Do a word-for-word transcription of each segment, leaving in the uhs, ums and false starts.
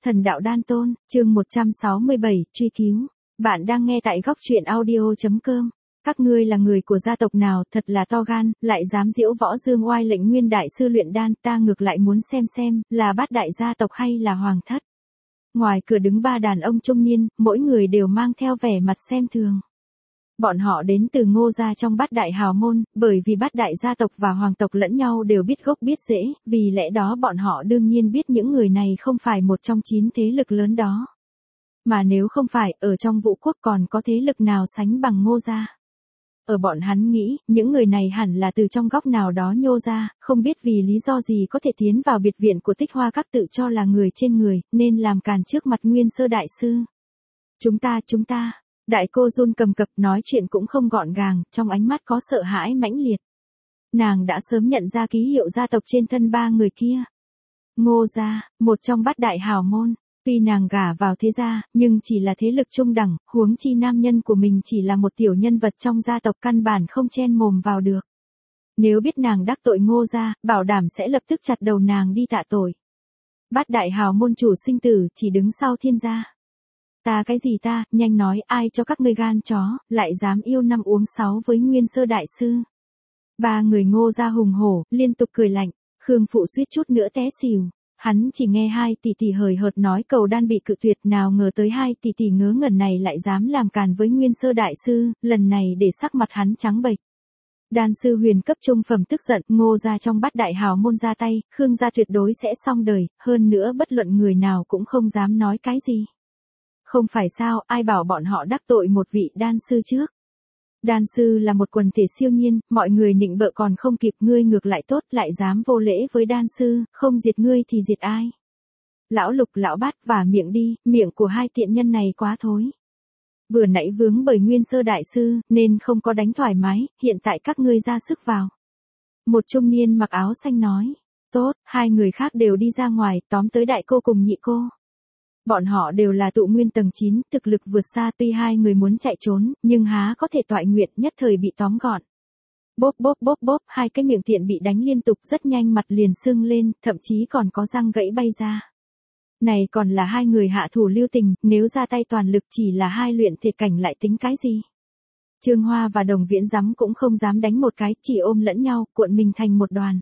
Thần đạo đan tôn, chương một trăm sáu mươi bảy, truy cứu. Bạn đang nghe tại góc truyện audio chấm com. Các ngươi là người của gia tộc nào, thật là to gan, lại dám giễu võ dương oai lệnh Nguyên đại sư luyện đan, ta ngược lại muốn xem xem, là bát đại gia tộc hay là hoàng thất. Ngoài cửa đứng ba đàn ông trung niên, mỗi người đều mang theo vẻ mặt xem thường. Bọn họ đến từ Ngô gia trong bát đại hào môn, bởi vì bát đại gia tộc và hoàng tộc lẫn nhau đều biết gốc biết rễ, vì lẽ đó bọn họ đương nhiên biết những người này không phải một trong chín thế lực lớn đó. Mà nếu không phải, ở trong Vũ Quốc còn có thế lực nào sánh bằng Ngô gia. Ở bọn hắn nghĩ, những người này hẳn là từ trong góc nào đó nhô ra, không biết vì lý do gì có thể tiến vào biệt viện của Tích Hoa Các tự cho là người trên người, nên làm càn trước mặt Nguyên Sơ đại sư. Chúng ta, chúng ta. Đại cô run cầm cập nói chuyện cũng không gọn gàng, trong ánh mắt có sợ hãi mãnh liệt. Nàng đã sớm nhận ra ký hiệu gia tộc trên thân ba người kia. Ngô gia, một trong bát đại hào môn, tuy nàng gả vào thế gia, nhưng chỉ là thế lực trung đẳng, huống chi nam nhân của mình chỉ là một tiểu nhân vật trong gia tộc căn bản không chen mồm vào được. Nếu biết nàng đắc tội Ngô gia, bảo đảm sẽ lập tức chặt đầu nàng đi tạ tội. Bát đại hào môn chủ sinh tử chỉ đứng sau thiên gia. Ta cái gì ta, nhanh nói, ai cho các ngươi gan chó, lại dám yêu năm uống sáu với Nguyên Sơ đại sư. Ba người Ngô gia hùng hổ, liên tục cười lạnh, Khương phụ suýt chút nữa té xỉu. Hắn chỉ nghe hai tỷ tỷ hời hợt nói cầu đan bị cự tuyệt, nào ngờ tới hai tỷ tỷ ngớ ngẩn này lại dám làm càn với Nguyên Sơ đại sư, lần này để sắc mặt hắn trắng bệch. Đan sư huyền cấp trung phẩm tức giận, Ngô gia trong bát đại hào môn ra tay, Khương gia tuyệt đối sẽ xong đời, hơn nữa bất luận người nào cũng không dám nói cái gì. Không phải sao, ai bảo bọn họ đắc tội một vị đan sư trước. Đan sư là một quần thể siêu nhiên, mọi người nịnh bợ còn không kịp, ngươi ngược lại tốt, lại dám vô lễ với đan sư, không diệt ngươi thì diệt ai. Lão Lục lão Bát vả miệng đi, miệng của hai tiện nhân này quá thối. Vừa nãy vướng bởi Nguyên Sơ đại sư, nên không có đánh thoải mái, hiện tại các ngươi ra sức vào. Một trung niên mặc áo xanh nói, tốt, hai người khác đều đi ra ngoài, tóm tới đại cô cùng nhị cô. Bọn họ đều là tụ nguyên tầng chín, thực lực vượt xa, tuy hai người muốn chạy trốn, nhưng há có thể toại nguyện, nhất thời bị tóm gọn. Bốp bốp bốp bốp, hai cái miệng tiện bị đánh liên tục, rất nhanh mặt liền sưng lên, thậm chí còn có răng gãy bay ra. Này còn là hai người hạ thủ lưu tình, nếu ra tay toàn lực chỉ là hai luyện thể cảnh lại tính cái gì. Trương Hoa và Đồng Viễn Dắm cũng không dám đánh một cái, chỉ ôm lẫn nhau, cuộn mình thành một đoàn.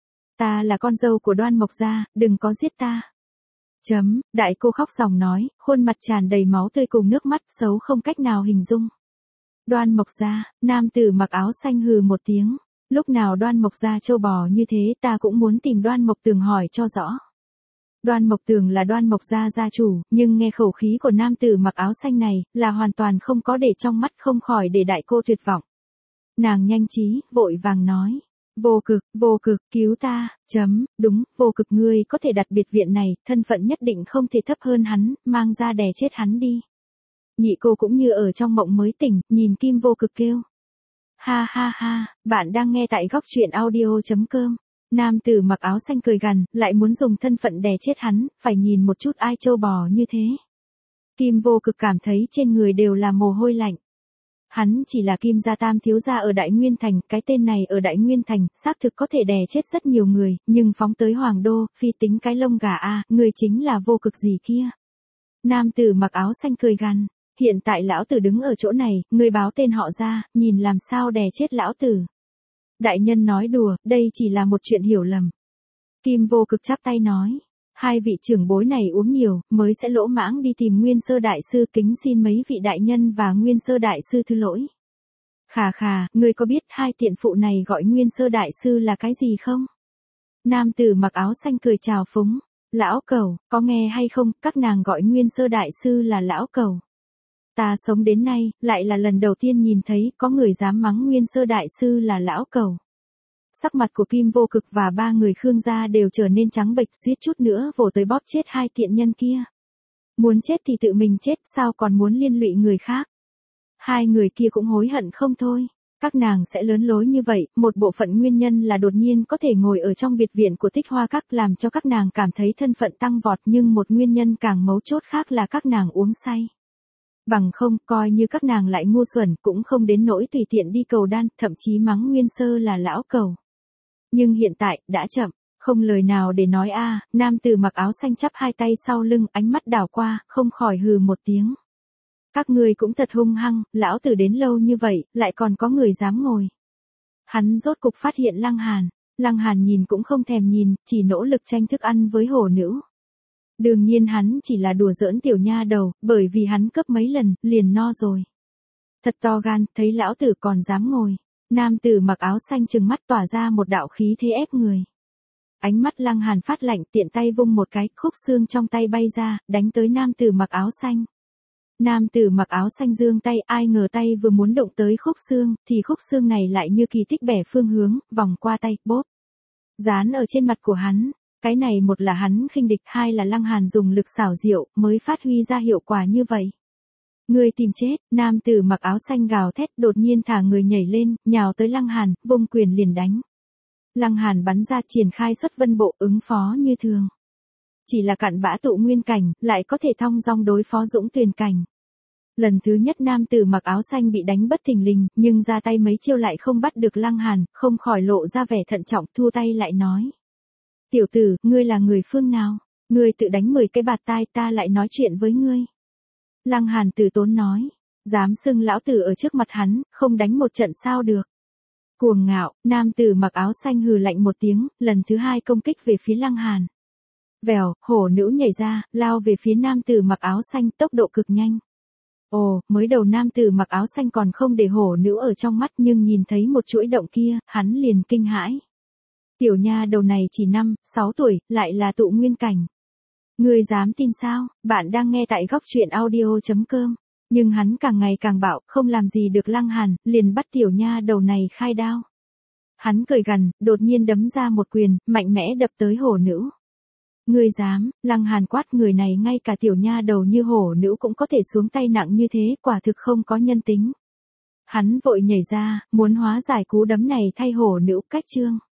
Ta là con dâu của Đoan Mộc gia, đừng có giết ta. Chấm, đại cô khóc ròng nói, khuôn mặt tràn đầy máu tươi cùng nước mắt, xấu không cách nào hình dung. Đoan Mộc gia, nam tử mặc áo xanh hừ một tiếng, lúc nào Đoan Mộc gia trâu bò như thế, ta cũng muốn tìm Đoan Mộc Tường hỏi cho rõ. Đoan Mộc Tường là Đoan Mộc gia gia chủ, nhưng nghe khẩu khí của nam tử mặc áo xanh này, là hoàn toàn không có để trong mắt, không khỏi để đại cô tuyệt vọng. Nàng nhanh trí, vội vàng nói. Vô Cực, Vô Cực, cứu ta, chấm, đúng, Vô Cực ngươi có thể đặt biệt viện này, thân phận nhất định không thể thấp hơn hắn, mang ra đè chết hắn đi. Nhị cô cũng như ở trong mộng mới tỉnh, nhìn Kim Vô Cực kêu. Ha ha ha, bạn đang nghe tại góc truyện audio chấm com. Nam tử mặc áo xanh cười gằn, lại muốn dùng thân phận đè chết hắn, phải nhìn một chút ai trâu bò như thế. Kim Vô Cực cảm thấy trên người đều là mồ hôi lạnh. Hắn chỉ là Kim gia tam thiếu gia ở Đại Nguyên Thành, cái tên này ở Đại Nguyên Thành, xác thực có thể đè chết rất nhiều người, nhưng phóng tới Hoàng Đô, phi tính cái lông gà a, người chính là Vô Cực gì kia. Nam tử mặc áo xanh cười gằn, hiện tại lão tử đứng ở chỗ này, người báo tên họ ra, nhìn làm sao đè chết lão tử. Đại nhân nói đùa, đây chỉ là một chuyện hiểu lầm. Kim Vô Cực chắp tay nói. Hai vị trưởng bối này uống nhiều, mới sẽ lỗ mãng đi tìm Nguyên Sơ đại sư, kính xin mấy vị đại nhân và Nguyên Sơ đại sư thứ lỗi. Khà khà, ngươi có biết hai tiện phụ này gọi Nguyên Sơ đại sư là cái gì không? Nam tử mặc áo xanh cười chào phúng. Lão Cẩu, có nghe hay không, các nàng gọi Nguyên Sơ đại sư là lão Cẩu. Ta sống đến nay, lại là lần đầu tiên nhìn thấy có người dám mắng Nguyên Sơ đại sư là lão Cẩu. Sắc mặt của Kim Vô Cực và ba người Khương gia đều trở nên trắng bệch, suýt chút nữa vồ tới bóp chết hai tiện nhân kia. Muốn chết thì tự mình chết, sao còn muốn liên lụy người khác. Hai người kia cũng hối hận không thôi. Các nàng sẽ lớn lối như vậy, một bộ phận nguyên nhân là đột nhiên có thể ngồi ở trong biệt viện của Tích Hoa Các làm cho các nàng cảm thấy thân phận tăng vọt, nhưng một nguyên nhân càng mấu chốt khác là các nàng uống say. Bằng không, coi như các nàng lại ngu xuẩn, cũng không đến nỗi tùy tiện đi cầu đan, thậm chí mắng Nguyên Sơ là lão Cẩu. Nhưng hiện tại, đã chậm, Không lời nào để nói a, nam tử mặc áo xanh chắp hai tay sau lưng, ánh mắt đảo qua, không khỏi hừ một tiếng. Các ngươi cũng thật hung hăng, lão tử đến lâu như vậy, lại còn có người dám ngồi. Hắn rốt cục phát hiện Lăng Hàn. Lăng Hàn nhìn cũng không thèm nhìn, chỉ nỗ lực tranh thức ăn với hổ nữ. Đương nhiên hắn chỉ là đùa giỡn tiểu nha đầu, bởi vì hắn cấp mấy lần, liền no rồi. Thật to gan, thấy lão tử còn dám ngồi. Nam tử mặc áo xanh trừng mắt tỏa ra một đạo khí thế ép người. Ánh mắt Lăng Hàn phát lạnh, tiện tay vung một cái, khúc xương trong tay bay ra, đánh tới nam tử mặc áo xanh. Nam tử mặc áo xanh giương tay, ai ngờ tay vừa muốn động tới khúc xương, thì khúc xương này lại như kỳ tích bẻ phương hướng, vòng qua tay, bốp. Dán ở trên mặt của hắn. Cái này một là hắn khinh địch, hai là Lăng Hàn dùng lực xảo diệu, mới phát huy ra hiệu quả như vậy. Người tìm chết, nam tử mặc áo xanh gào thét, đột nhiên thả người nhảy lên, nhào tới Lăng Hàn, vung quyền liền đánh. Lăng Hàn bắn ra, triển khai xuất vân bộ, ứng phó như thường. Chỉ là cặn bã tụ nguyên cảnh, lại có thể thong dong đối phó dũng tuyền cảnh. Lần thứ nhất nam tử mặc áo xanh bị đánh bất thình lình, nhưng ra tay mấy chiêu lại không bắt được Lăng Hàn, không khỏi lộ ra vẻ thận trọng, thu tay lại nói. Tiểu tử, ngươi là người phương nào? Ngươi tự đánh mười cái bạt tai, ta lại nói chuyện với ngươi. Lăng Hàn từ tốn nói. Dám xưng lão tử ở trước mặt hắn, không đánh một trận sao được. Cuồng ngạo, nam tử mặc áo xanh hừ lạnh một tiếng, lần thứ hai công kích về phía Lăng Hàn. Vèo, hổ nữ nhảy ra, lao về phía nam tử mặc áo xanh, tốc độ cực nhanh. Ồ, mới đầu nam tử mặc áo xanh còn không để hổ nữ ở trong mắt, nhưng nhìn thấy một chuỗi động kia, hắn liền kinh hãi. Tiểu nha đầu này chỉ năm, sáu tuổi, lại là tụ nguyên cảnh. Ngươi dám tin sao? Bạn đang nghe tại góc truyện audio chấm com. Nhưng hắn càng ngày càng bạo, không làm gì được Lăng Hàn, liền bắt tiểu nha đầu này khai đao. Hắn cười gằn, đột nhiên đấm ra một quyền, mạnh mẽ đập tới hổ nữ. Ngươi dám? Lăng Hàn quát, người này ngay cả tiểu nha đầu như hổ nữ cũng có thể xuống tay nặng như thế, quả thực không có nhân tính. Hắn vội nhảy ra, muốn hóa giải cú đấm này thay hổ nữ cách chương.